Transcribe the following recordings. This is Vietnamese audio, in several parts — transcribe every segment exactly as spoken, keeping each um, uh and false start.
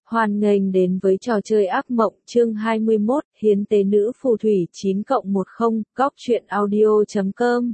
Hoan nghênh đến với trò chơi ác mộng chương hai mươi mốt, hiến tế nữ phù thủy chín cộng mười, góc truyện audio chấm com.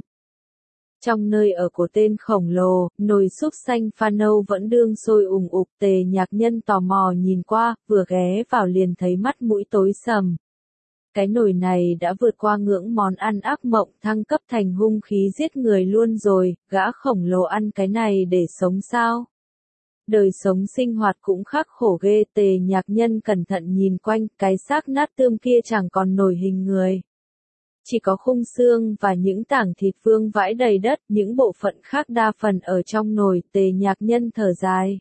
Trong nơi ở của tên khổng lồ, nồi súp xanh pha nâu vẫn đương sôi ùng ục. Tề Nhạc Nhân tò mò nhìn qua, vừa ghé vào liền thấy mắt mũi tối sầm. Cái nồi này đã vượt qua ngưỡng món ăn ác mộng, thăng cấp thành hung khí giết người luôn rồi, gã khổng lồ ăn cái này để sống sao? Đời sống sinh hoạt cũng khắc khổ ghê. Tề Nhạc Nhân cẩn thận nhìn quanh, cái xác nát tươm kia chẳng còn nổi hình người. Chỉ có khung xương và những tảng thịt vương vãi đầy đất, những bộ phận khác đa phần ở trong nồi. Tề Nhạc Nhân thở dài.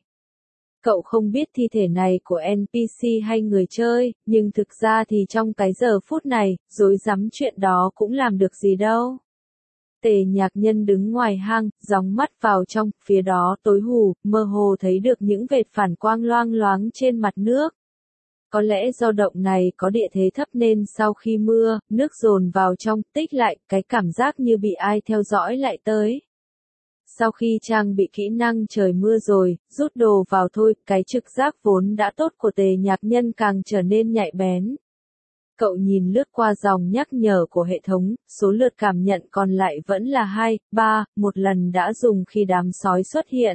Cậu không biết thi thể này của en pê xê hay người chơi, nhưng thực ra thì trong cái giờ phút này, rối rắm chuyện đó cũng làm được gì đâu. Tề Nhạc Nhân đứng ngoài hang, gióng mắt vào trong, phía đó tối hù, mơ hồ thấy được những vệt phản quang loang loáng trên mặt nước. Có lẽ do động này có địa thế thấp nên sau khi mưa, nước dồn vào trong, tích lại, cái cảm giác như bị ai theo dõi lại tới. Sau khi trang bị kỹ năng trời mưa rồi, rút đồ vào thôi, cái trực giác vốn đã tốt của Tề Nhạc Nhân càng trở nên nhạy bén. Cậu nhìn lướt qua dòng nhắc nhở của hệ thống, số lượt cảm nhận còn lại vẫn là hai, ba, một lần đã dùng khi đám sói xuất hiện.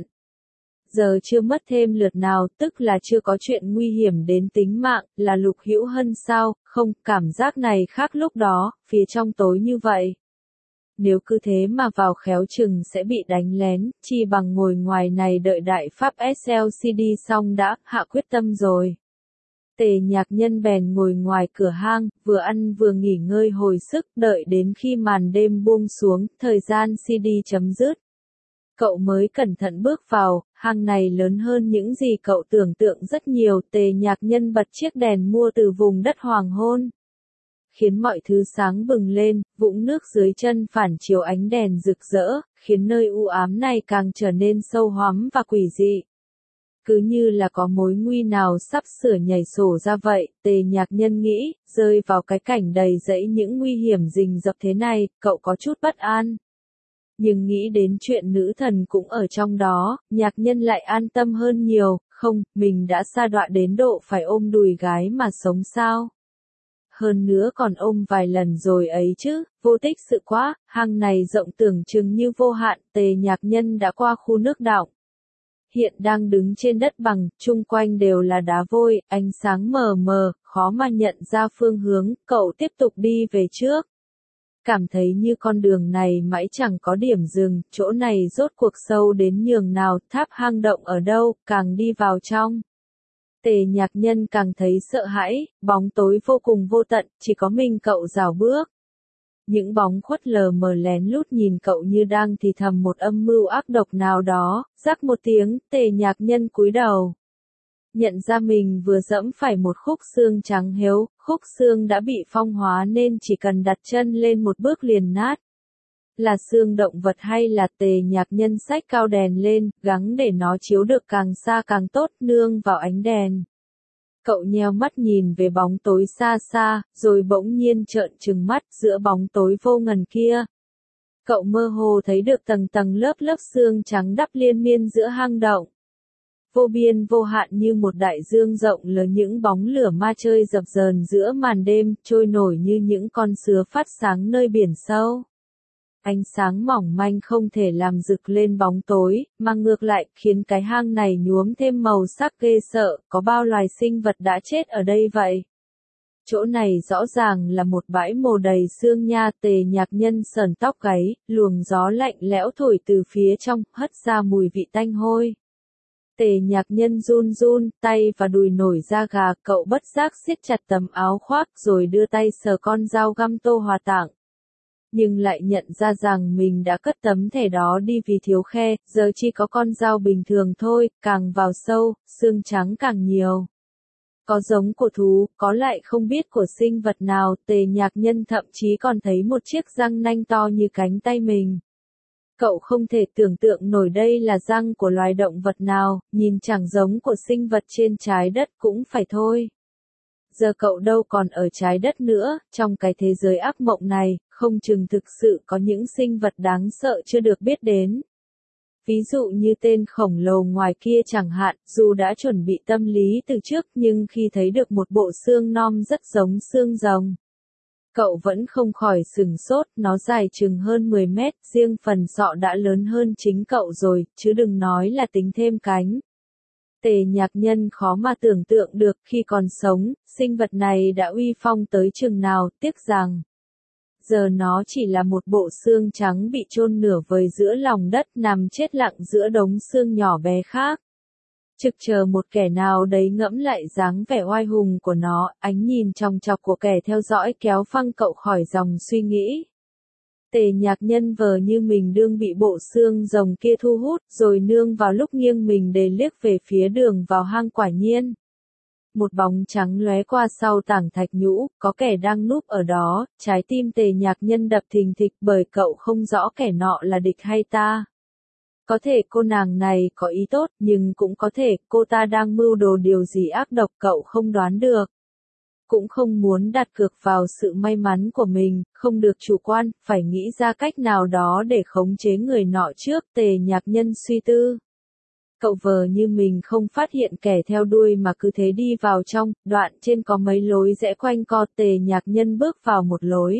Giờ chưa mất thêm lượt nào, tức là chưa có chuyện nguy hiểm đến tính mạng, là Lục Hữu Hân sao? Không, cảm giác này khác lúc đó, phía trong tối như vậy. Nếu cứ thế mà vào khéo chừng sẽ bị đánh lén, chi bằng ngồi ngoài này đợi đại pháp ét lờ xê đê xong đã, hạ quyết tâm rồi. Tề Nhạc Nhân bèn ngồi ngoài cửa hang, vừa ăn vừa nghỉ ngơi hồi sức, đợi đến khi màn đêm buông xuống, thời gian xê đê chấm dứt. Cậu mới cẩn thận bước vào, hang này lớn hơn những gì cậu tưởng tượng rất nhiều. Tề Nhạc Nhân bật chiếc đèn mua từ vùng đất hoàng hôn, khiến mọi thứ sáng bừng lên, vũng nước dưới chân phản chiếu ánh đèn rực rỡ, khiến nơi u ám này càng trở nên sâu hoắm và quỷ dị. Cứ như là có mối nguy nào sắp sửa nhảy sổ ra vậy. Tề Nhạc Nhân nghĩ, rơi vào cái cảnh đầy rẫy những nguy hiểm rình rập thế này, cậu có chút bất an. Nhưng nghĩ đến chuyện nữ thần cũng ở trong đó, Nhạc Nhân lại an tâm hơn nhiều. Không, mình đã sa đọa đến độ phải ôm đùi gái mà sống sao? Hơn nữa còn ôm vài lần rồi ấy chứ, vô tích sự quá. Hang này rộng tưởng chừng như vô hạn. Tề Nhạc Nhân đã qua khu nước đọng, hiện đang đứng trên đất bằng, chung quanh đều là đá vôi, ánh sáng mờ mờ, khó mà nhận ra phương hướng. Cậu tiếp tục đi về trước, cảm thấy như con đường này mãi chẳng có điểm dừng. Chỗ này rốt cuộc sâu đến nhường nào, tháp hang động ở đâu? Càng đi vào trong, Tề Nhạc Nhân càng thấy sợ hãi, bóng tối vô cùng vô tận, chỉ có mình cậu rảo bước. Những bóng khuất lờ mờ lén lút nhìn cậu như đang thì thầm một âm mưu ác độc nào đó. Rắc một tiếng, Tề Nhạc Nhân cúi đầu, nhận ra mình vừa dẫm phải một khúc xương trắng héo. Khúc xương đã bị phong hóa nên chỉ cần đặt chân lên một bước liền nát. Là xương động vật hay là? Tề Nhạc Nhân xách cao đèn lên, gắng để nó chiếu được càng xa càng tốt, nương vào ánh đèn. Cậu nheo mắt nhìn về bóng tối xa xa, rồi bỗng nhiên trợn trừng mắt. Giữa bóng tối vô ngần kia, cậu mơ hồ thấy được tầng tầng lớp lớp xương trắng đắp liên miên giữa hang động. Vô biên vô hạn như một đại dương rộng lớn, những bóng lửa ma chơi dập dờn giữa màn đêm, trôi nổi như những con sứa phát sáng nơi biển sâu. Ánh sáng mỏng manh không thể làm rực lên bóng tối, mà ngược lại, khiến cái hang này nhuốm thêm màu sắc ghê sợ. Có bao loài sinh vật đã chết ở đây vậy? Chỗ này rõ ràng là một bãi mồ đầy xương nha. Tề Nhạc Nhân sờn tóc gáy, luồng gió lạnh lẽo thổi từ phía trong, hất ra mùi vị tanh hôi. Tề Nhạc Nhân run run, tay và đùi nổi da gà. Cậu bất giác siết chặt tấm áo khoác rồi đưa tay sờ con dao găm Tô Hòa Tạng. Nhưng lại nhận ra rằng mình đã cất tấm thẻ đó đi vì thiếu khe, giờ chỉ có con dao bình thường thôi. Càng vào sâu, xương trắng càng nhiều. Có giống của thú, có lại không biết của sinh vật nào. Tề Nhạc Nhân thậm chí còn thấy một chiếc răng nanh to như cánh tay mình. Cậu không thể tưởng tượng nổi đây là răng của loài động vật nào, nhìn chẳng giống của sinh vật trên trái đất cũng phải thôi. Giờ cậu đâu còn ở trái đất nữa, trong cái thế giới ác mộng này, không chừng thực sự có những sinh vật đáng sợ chưa được biết đến. Ví dụ như tên khổng lồ ngoài kia chẳng hạn, dù đã chuẩn bị tâm lý từ trước nhưng khi thấy được một bộ xương non rất giống xương rồng, cậu vẫn không khỏi sửng sốt, nó dài chừng hơn mười mét, riêng phần sọ đã lớn hơn chính cậu rồi, chứ đừng nói là tính thêm cánh. Tề Nhạc Nhân khó mà tưởng tượng được khi còn sống, sinh vật này đã uy phong tới chừng nào, tiếc rằng giờ nó chỉ là một bộ xương trắng bị chôn nửa vời giữa lòng đất, nằm chết lặng giữa đống xương nhỏ bé khác. Trực chờ một kẻ nào đấy ngẫm lại dáng vẻ oai hùng của nó, ánh nhìn chòng chọc của kẻ theo dõi kéo phăng cậu khỏi dòng suy nghĩ. Tề Nhạc Nhân vờ như mình đương bị bộ xương rồng kia thu hút, rồi nương vào lúc nghiêng mình để liếc về phía đường vào hang, quả nhiên. Một bóng trắng lóe qua sau tảng thạch nhũ, có kẻ đang núp ở đó, trái tim Tề Nhạc Nhân đập thình thịch bởi cậu không rõ kẻ nọ là địch hay ta. Có thể cô nàng này có ý tốt, nhưng cũng có thể cô ta đang mưu đồ điều gì ác độc cậu không đoán được. Cũng không muốn đặt cược vào sự may mắn của mình, không được chủ quan, phải nghĩ ra cách nào đó để khống chế người nọ trước. Tề Nhạc Nhân suy tư. Cậu vờ như mình không phát hiện kẻ theo đuôi mà cứ thế đi vào trong, đoạn trên có mấy lối rẽ quanh co. Tề Nhạc Nhân bước vào một lối.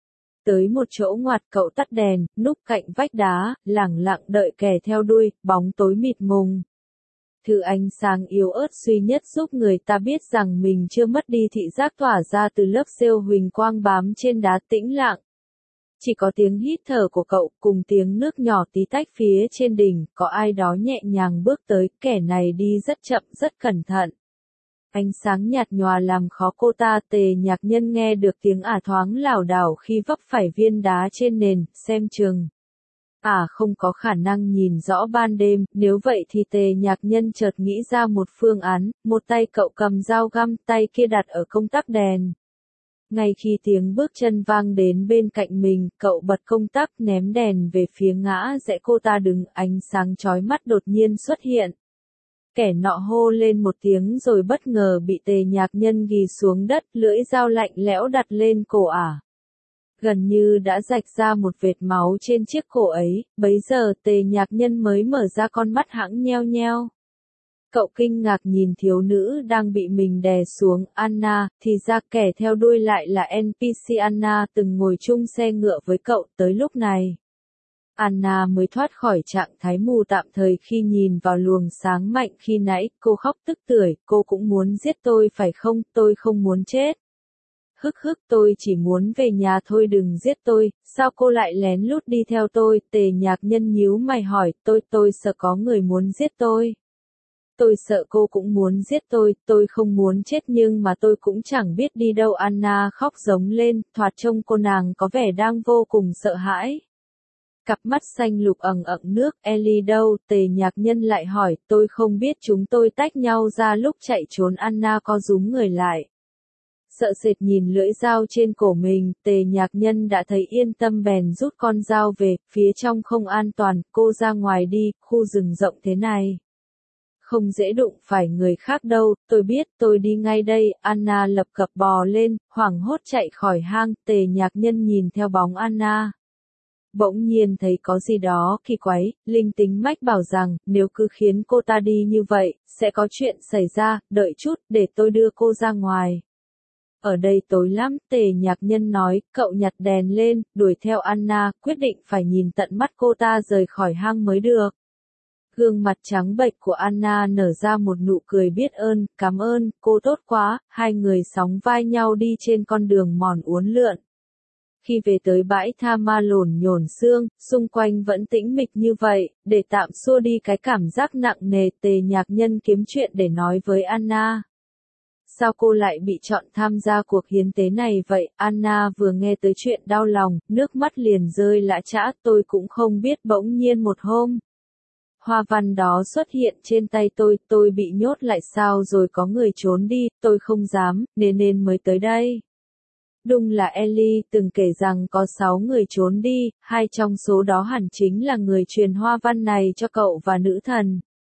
Tới một chỗ ngoặt cậu tắt đèn, núp cạnh vách đá, lẳng lặng đợi kẻ theo đuôi, bóng tối mịt mùng. Thứ ánh sáng yếu ớt duy nhất giúp người ta biết rằng mình chưa mất đi thị giác tỏa ra từ lớp siêu huỳnh quang bám trên đá tĩnh lặng. Chỉ có tiếng hít thở của cậu cùng tiếng nước nhỏ tí tách phía trên đỉnh, có ai đó nhẹ nhàng bước tới, kẻ này đi rất chậm rất cẩn thận. Ánh sáng nhạt nhòa làm khó cô ta. Tề Nhạc Nhân nghe được tiếng ả thoáng lảo đảo khi vấp phải viên đá trên nền, xem chừng ả không có khả năng nhìn rõ ban đêm, nếu vậy thì Tề Nhạc Nhân chợt nghĩ ra một phương án, một tay cậu cầm dao găm, tay kia đặt ở công tắc đèn. Ngay khi tiếng bước chân vang đến bên cạnh mình, cậu bật công tắc ném đèn về phía ngã rẽ cô ta đứng, ánh sáng chói mắt đột nhiên xuất hiện. Kẻ nọ hô lên một tiếng rồi bất ngờ bị Tề Nhạc Nhân ghì xuống đất, lưỡi dao lạnh lẽo đặt lên cổ ả. Gần như đã rạch ra một vệt máu trên chiếc cổ ấy, bấy giờ Tề Nhạc Nhân mới mở ra con mắt hãng nheo nheo. Cậu kinh ngạc nhìn thiếu nữ đang bị mình đè xuống, Anna, thì ra kẻ theo đuôi lại là en pê xê Anna từng ngồi chung xe ngựa với cậu tới lúc này. Anna mới thoát khỏi trạng thái mù tạm thời khi nhìn vào luồng sáng mạnh khi nãy, cô khóc tức tưởi, cô cũng muốn giết tôi phải không, tôi không muốn chết. Hức hức, tôi chỉ muốn về nhà thôi, đừng giết tôi, sao cô lại lén lút đi theo tôi? Tề Nhạc Nhân nhíu mày hỏi, tôi, tôi sợ có người muốn giết tôi. Tôi sợ cô cũng muốn giết tôi, tôi không muốn chết nhưng mà tôi cũng chẳng biết đi đâu. Anna khóc giống lên, thoạt trông cô nàng có vẻ đang vô cùng sợ hãi. Cặp mắt xanh lục ẩn ẩn nước. Ellie đâu? Tề Nhạc Nhân lại hỏi, tôi không biết, chúng tôi tách nhau ra lúc chạy trốn. Anna co rúm người lại. Sợ sệt nhìn lưỡi dao trên cổ mình, Tề Nhạc Nhân đã thấy yên tâm bèn rút con dao về, phía trong không an toàn, cô ra ngoài đi, khu rừng rộng thế này. Không dễ đụng phải người khác đâu, tôi biết, tôi đi ngay đây. Anna lập cập bò lên, hoảng hốt chạy khỏi hang. Tề Nhạc Nhân nhìn theo bóng Anna. Bỗng nhiên thấy có gì đó kỳ quái, linh tính mách bảo rằng, nếu cứ khiến cô ta đi như vậy, sẽ có chuyện xảy ra, đợi chút, để tôi đưa cô ra ngoài. Ở đây tối lắm, Tề Nhạc Nhân nói, cậu nhặt đèn lên, đuổi theo Anna, quyết định phải nhìn tận mắt cô ta rời khỏi hang mới được. Gương mặt trắng bệch của Anna nở ra một nụ cười biết ơn, cảm ơn, cô tốt quá. Hai người sóng vai nhau đi trên con đường mòn uốn lượn. Khi về tới bãi tha ma lổn nhổn xương, xung quanh vẫn tĩnh mịch như vậy, để tạm xua đi cái cảm giác nặng nề, Tề Nhạc Nhân kiếm chuyện để nói với Anna. Sao cô lại bị chọn tham gia cuộc hiến tế này vậy? Anna vừa nghe tới chuyện đau lòng, nước mắt liền rơi lã chã. Tôi cũng không biết, bỗng nhiên một hôm. Hoa văn đó xuất hiện trên tay tôi, tôi bị nhốt lại sao rồi có người trốn đi, tôi không dám, nên nên mới tới đây. Đúng là Ellie từng kể rằng có sáu người trốn đi, hai trong số đó hẳn chính là người truyền hoa văn này cho cậu và nữ thần.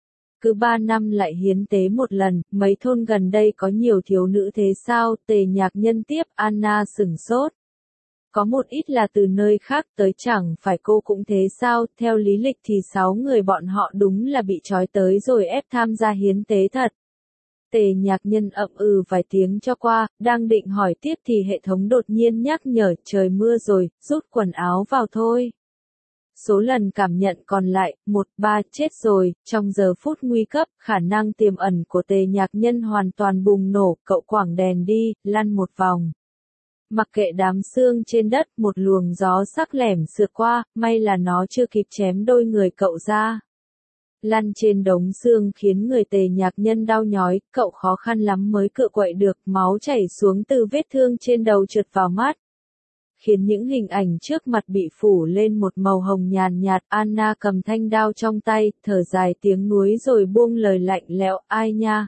Cứ ba năm lại hiến tế một lần, mấy thôn gần đây có nhiều thiếu nữ thế sao? Tề Nhạc Nhân tiếp. Anna sửng sốt. Có một ít là từ nơi khác tới, chẳng phải cô cũng thế sao? Theo lý lịch thì sáu người bọn họ đúng là bị trói tới rồi ép tham gia hiến tế thật. Tề Nhạc Nhân ậm ừ vài tiếng cho qua, đang định hỏi tiếp thì hệ thống đột nhiên nhắc nhở trời mưa rồi, rút quần áo vào thôi. Số lần cảm nhận còn lại, một, ba, chết rồi, trong giờ phút nguy cấp, khả năng tiềm ẩn của Tề Nhạc Nhân hoàn toàn bùng nổ, cậu quẳng đèn đi, lăn một vòng. Mặc kệ đám xương trên đất, một luồng gió sắc lẻm sượt qua, may là nó chưa kịp chém đôi người cậu ra. Lăn trên đống xương khiến người Tề Nhạc Nhân đau nhói, cậu khó khăn lắm mới cựa quậy được, máu chảy xuống từ vết thương trên đầu trượt vào mắt. Khiến những hình ảnh trước mặt bị phủ lên một màu hồng nhàn nhạt. Anna cầm thanh đao trong tay, thở dài tiếng núi rồi buông lời lạnh lẽo, ai nha.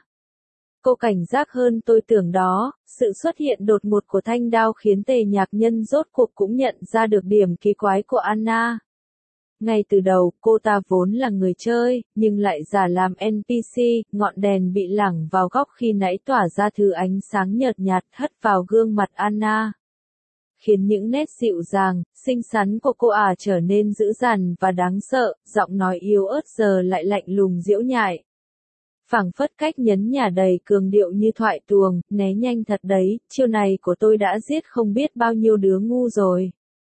Cô cảnh giác hơn tôi tưởng đó, sự xuất hiện đột ngột của thanh đao khiến Tề Nhạc Nhân rốt cuộc cũng nhận ra được điểm kỳ quái của Anna. Ngay từ đầu, cô ta vốn là người chơi, nhưng lại giả làm en pê xê, ngọn đèn bị lẳng vào góc khi nãy tỏa ra thứ ánh sáng nhợt nhạt hắt vào gương mặt Anna. Khiến những nét dịu dàng, xinh xắn của cô ả trở nên dữ dằn và đáng sợ, giọng nói yếu ớt giờ lại lạnh lùng giễu nhại. Phảng phất cách nhấn nhả đầy cường điệu như thoại tuồng, né nhanh thật đấy, chiêu này của tôi đã giết không biết bao nhiêu đứa ngu rồi.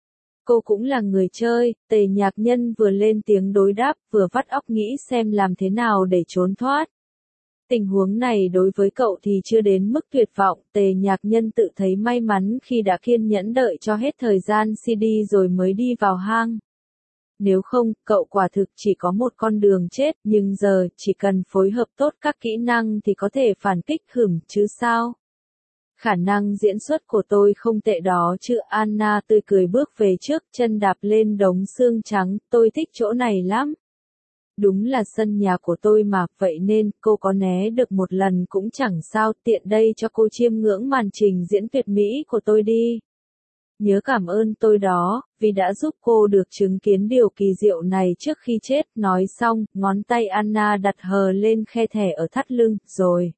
Cô cũng là người chơi, Tề Nhạc Nhân vừa lên tiếng đối đáp, vừa vắt óc nghĩ xem làm thế nào để trốn thoát. Tình huống này đối với cậu thì chưa đến mức tuyệt vọng, Tề Nhạc Nhân tự thấy may mắn khi đã kiên nhẫn đợi cho hết thời gian xê đê rồi mới đi vào hang. Nếu không, cậu quả thực chỉ có một con đường chết, nhưng giờ, chỉ cần phối hợp tốt các kỹ năng thì có thể phản kích hửm chứ sao. Khả năng diễn xuất của tôi không tệ đó chứ. Anna tươi cười bước về trước, chân đạp lên đống xương trắng, tôi thích chỗ này lắm. Đúng là sân nhà của tôi mà, vậy nên, cô có né được một lần cũng chẳng sao, tiện đây cho cô chiêm ngưỡng màn trình diễn tuyệt mỹ của tôi đi. Nhớ cảm ơn tôi đó, vì đã giúp cô được chứng kiến điều kỳ diệu này trước khi chết. Nói xong, ngón tay Anna đặt hờ lên khe thẻ ở thắt lưng, rồi.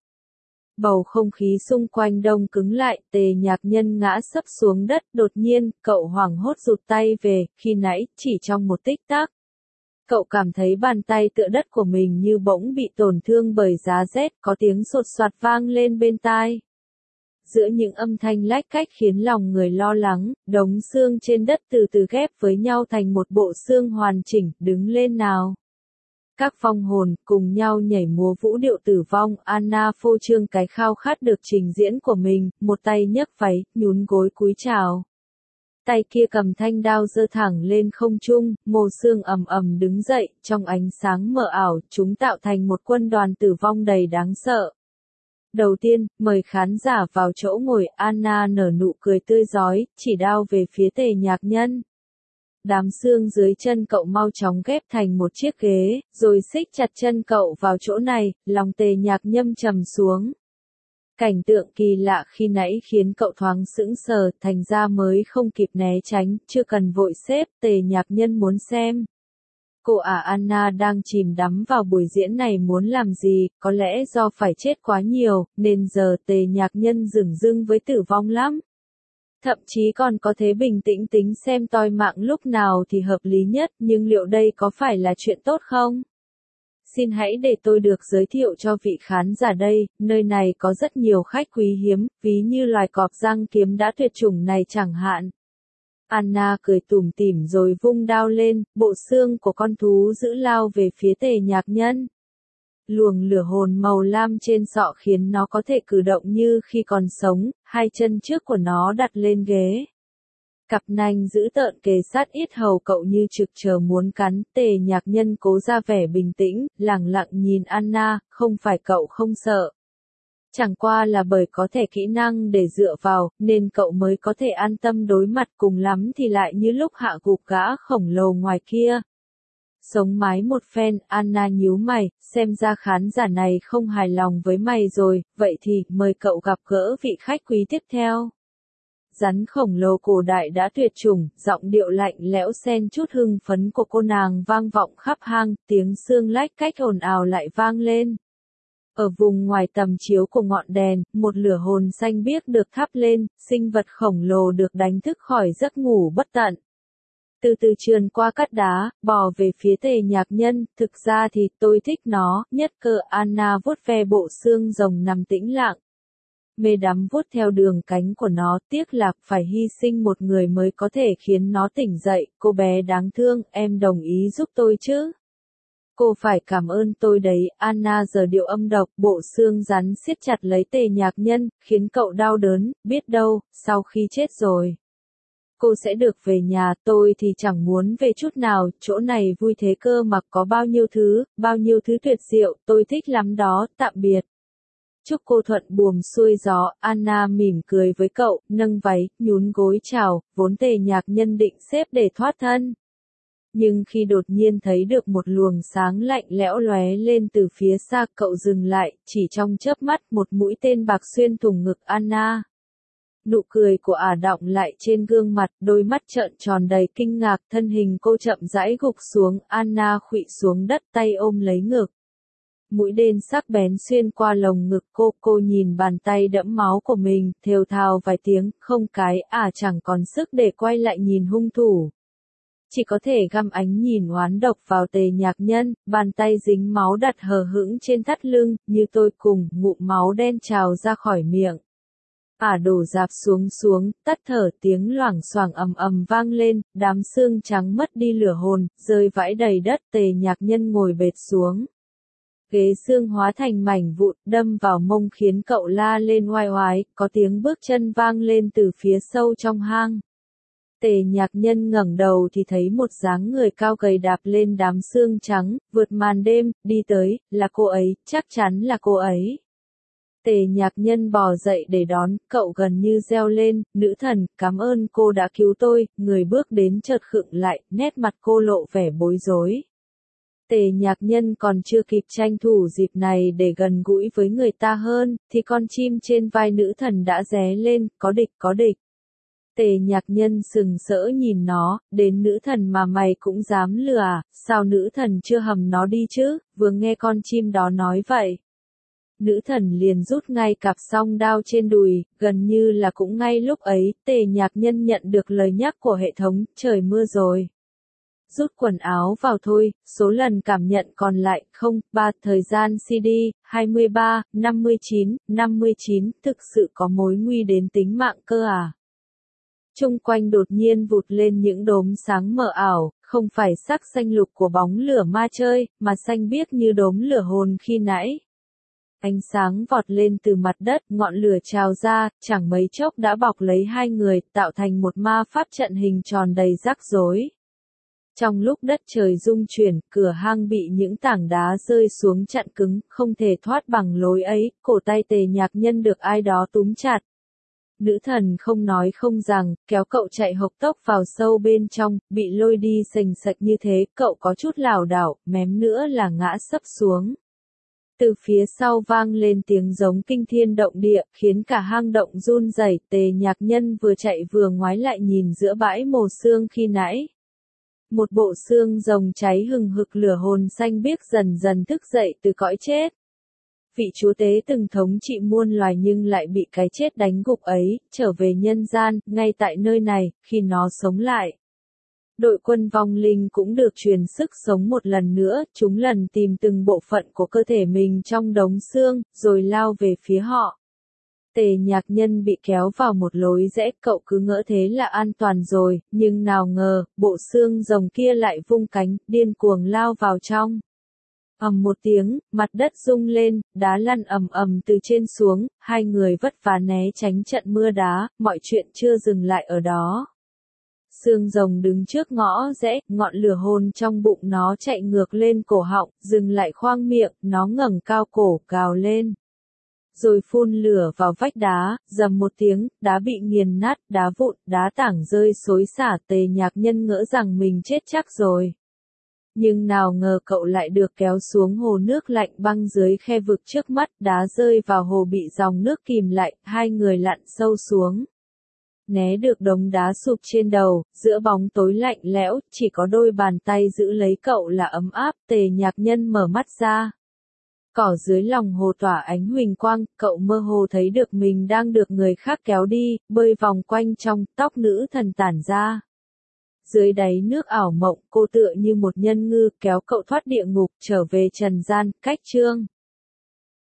Bầu không khí xung quanh đông cứng lại, Tề Nhạc Nhân ngã sấp xuống đất, đột nhiên, cậu hoảng hốt rụt tay về, khi nãy, chỉ trong một tích tắc. Cậu cảm thấy bàn tay tựa đất của mình như bỗng bị tổn thương bởi giá rét, có tiếng sột soạt vang lên bên tai. Giữa những âm thanh lách cách khiến lòng người lo lắng, đống xương trên đất từ từ ghép với nhau thành một bộ xương hoàn chỉnh, đứng lên nào. Các vong hồn cùng nhau nhảy múa vũ điệu tử vong, Anna phô trương cái khao khát được trình diễn của mình, một tay nhấc váy, nhún gối cúi chào. Tay kia cầm thanh đao giơ thẳng lên không trung, mồ xương ầm ầm đứng dậy, trong ánh sáng mờ ảo, chúng tạo thành một quân đoàn tử vong đầy đáng sợ. Đầu tiên, mời khán giả vào chỗ ngồi, Anna nở nụ cười tươi rói, chỉ đao về phía Tề Nhạc Nhân. Đám xương dưới chân cậu mau chóng ghép thành một chiếc ghế, rồi xích chặt chân cậu vào chỗ này, lòng Tề Nhạc Nhân trầm xuống. Cảnh tượng kỳ lạ khi nãy khiến cậu thoáng sững sờ, thành ra mới không kịp né tránh, chưa cần vội xếp, Tề Nhạc Nhân muốn xem. Cô ả à Anna đang chìm đắm vào buổi diễn này muốn làm gì, có lẽ do phải chết quá nhiều, nên giờ Tề Nhạc Nhân dửng dưng với tử vong lắm. Thậm chí còn có thể bình tĩnh tính xem toi mạng lúc nào thì hợp lý nhất, nhưng liệu đây có phải là chuyện tốt không? Xin hãy để tôi được giới thiệu cho vị khán giả đây, nơi này có rất nhiều khách quý hiếm, ví như loài cọp răng kiếm đã tuyệt chủng này chẳng hạn. Anna cười tủm tỉm rồi vung đao lên, bộ xương của con thú dữ lao về phía Tề Nhạc Nhân. Luồng lửa hồn màu lam trên sọ khiến nó có thể cử động như khi còn sống, hai chân trước của nó đặt lên ghế. Cặp nanh dữ tợn kề sát yết hầu cậu như trực chờ muốn cắn, Tề Nhạc Nhân cố ra vẻ bình tĩnh, lẳng lặng nhìn Anna, không phải cậu không sợ. Chẳng qua là bởi có thể kỹ năng để dựa vào, nên cậu mới có thể an tâm đối mặt, cùng lắm thì lại như lúc hạ gục gã khổng lồ ngoài kia. Sống mái một phen, Anna nhíu mày, xem ra khán giả này không hài lòng với mày rồi, vậy thì mời cậu gặp gỡ vị khách quý tiếp theo. Rắn khổng lồ cổ đại đã tuyệt chủng, giọng điệu lạnh lẽo xen chút hưng phấn của cô nàng vang vọng khắp hang, tiếng xương lách cách ồn ào lại vang lên. Ở vùng ngoài tầm chiếu của ngọn đèn, một lửa hồn xanh biếc được thắp lên, sinh vật khổng lồ được đánh thức khỏi giấc ngủ bất tận. Từ từ trườn qua cát đá, bò về phía Tề Nhạc Nhân, thực ra thì tôi thích nó, nhất cơ Anna vuốt ve bộ xương rồng nằm tĩnh lặng. Mê đắm vuốt theo đường cánh của nó, tiếc là phải hy sinh một người mới có thể khiến nó tỉnh dậy, cô bé đáng thương, em đồng ý giúp tôi chứ? Cô phải cảm ơn tôi đấy, Anna giờ điệu âm độc, bộ xương rắn siết chặt lấy Tề Nhạc Nhân, khiến cậu đau đớn, biết đâu, sau khi chết rồi. Cô sẽ được về nhà, tôi thì chẳng muốn về chút nào, chỗ này vui thế cơ mà có bao nhiêu thứ, bao nhiêu thứ tuyệt diệu, tôi thích lắm đó, tạm biệt. Chúc cô thuận buồm xuôi gió, Anna mỉm cười với cậu, nâng váy, nhún gối chào, vốn Tề Nhạc Nhân định xếp để thoát thân. Nhưng khi đột nhiên thấy được một luồng sáng lạnh lẽo lóe lên từ phía xa, cậu dừng lại, chỉ trong chớp mắt một mũi tên bạc xuyên thủng ngực Anna. Nụ cười của ả đọng lại trên gương mặt, đôi mắt trợn tròn đầy kinh ngạc, thân hình cô chậm rãi gục xuống, Anna khuỵu xuống đất, tay ôm lấy ngực. Mũi tên sắc bén xuyên qua lồng ngực cô, cô nhìn bàn tay đẫm máu của mình, thều thào vài tiếng, không cái, ả chẳng còn sức để quay lại nhìn hung thủ. Chỉ có thể găm ánh nhìn oán độc vào Tề Nhạc Nhân, bàn tay dính máu đặt hờ hững trên thắt lưng, như tôi cùng, ngụm máu đen trào ra khỏi miệng. Ả đổ dạp xuống xuống, tắt thở, tiếng loảng xoảng ầm ầm vang lên, đám xương trắng mất đi lửa hồn, rơi vãi đầy đất, Tề Nhạc Nhân ngồi bệt xuống. Ghế xương hóa thành mảnh vụn, đâm vào mông khiến cậu la lên oai oái, có tiếng bước chân vang lên từ phía sâu trong hang. Tề Nhạc Nhân ngẩng đầu thì thấy một dáng người cao gầy đạp lên đám xương trắng, vượt màn đêm, đi tới, là cô ấy, chắc chắn là cô ấy. Tề Nhạc Nhân bò dậy để đón, cậu gần như reo lên, nữ thần, cảm ơn cô đã cứu tôi, người bước đến chợt khựng lại, nét mặt cô lộ vẻ bối rối. Tề Nhạc Nhân còn chưa kịp tranh thủ dịp này để gần gũi với người ta hơn, thì con chim trên vai nữ thần đã ré lên, có địch có địch. Tề Nhạc Nhân sừng sỡ nhìn nó, đến nữ thần mà mày cũng dám lừa à, sao nữ thần chưa hầm nó đi chứ, vừa nghe con chim đó nói vậy. Nữ thần liền rút ngay cặp song đao trên đùi, gần như là cũng ngay lúc ấy, Tề Nhạc Nhân nhận được lời nhắc của hệ thống, trời mưa rồi. Rút quần áo vào thôi, số lần cảm nhận còn lại, không, ba, thời gian xê đê, hai mươi ba, năm mươi chín, năm mươi chín, thực sự có mối nguy đến tính mạng cơ à. Chung quanh đột nhiên vụt lên những đốm sáng mờ ảo, không phải sắc xanh lục của bóng lửa ma chơi, mà xanh biếc như đốm lửa hồn khi nãy. Ánh sáng vọt lên từ mặt đất, ngọn lửa trào ra, chẳng mấy chốc đã bọc lấy hai người, tạo thành một ma pháp trận hình tròn đầy rắc rối. Trong lúc đất trời rung chuyển, cửa hang bị những tảng đá rơi xuống chặn cứng, không thể thoát bằng lối ấy, cổ tay Tề Nhạc Nhân được ai đó túm chặt. Nữ thần không nói không rằng, kéo cậu chạy hộc tốc vào sâu bên trong, bị lôi đi sềnh sạch như thế, cậu có chút lảo đảo, mém nữa là ngã sấp xuống. Từ phía sau vang lên tiếng giống kinh thiên động địa, khiến cả hang động run rẩy. Tề Nhạc Nhân vừa chạy vừa ngoái lại nhìn giữa bãi mồ xương khi nãy. Một bộ xương rồng cháy hừng hực, lửa hồn xanh biếc dần dần thức dậy từ cõi chết. Vị chúa tế từng thống trị muôn loài nhưng lại bị cái chết đánh gục ấy, trở về nhân gian, ngay tại nơi này, khi nó sống lại. Đội quân vong linh cũng được truyền sức sống một lần nữa, chúng lần tìm từng bộ phận của cơ thể mình trong đống xương, rồi lao về phía họ. Tề Nhạc Nhân bị kéo vào một lối rẽ, cậu cứ ngỡ thế là an toàn rồi, nhưng nào ngờ, bộ xương rồng kia lại vung cánh, điên cuồng lao vào trong. Ầm một tiếng, mặt đất rung lên, đá lăn ầm ầm từ trên xuống, hai người vất vả né tránh trận mưa đá, mọi chuyện chưa dừng lại ở đó. Xương rồng đứng trước ngõ rẽ, ngọn lửa hồn trong bụng nó chạy ngược lên cổ họng, dừng lại khoang miệng, nó ngẩng cao cổ, gào lên. Rồi phun lửa vào vách đá, rầm một tiếng, đá bị nghiền nát, đá vụn, đá tảng rơi xối xả. Tề Nhạc Nhân ngỡ rằng mình chết chắc rồi. Nhưng nào ngờ cậu lại được kéo xuống hồ nước lạnh băng dưới khe vực trước mắt, đá rơi vào hồ bị dòng nước kìm lại, hai người lặn sâu xuống. Né được đống đá sụp trên đầu, giữa bóng tối lạnh lẽo, chỉ có đôi bàn tay giữ lấy cậu là ấm áp. Tề Nhạc Nhân mở mắt ra. Cỏ dưới lòng hồ tỏa ánh huỳnh quang, cậu mơ hồ thấy được mình đang được người khác kéo đi, bơi vòng quanh trong, tóc nữ thần tản ra. Dưới đáy nước ảo mộng, cô tựa như một nhân ngư, kéo cậu thoát địa ngục, trở về trần gian, cách chương.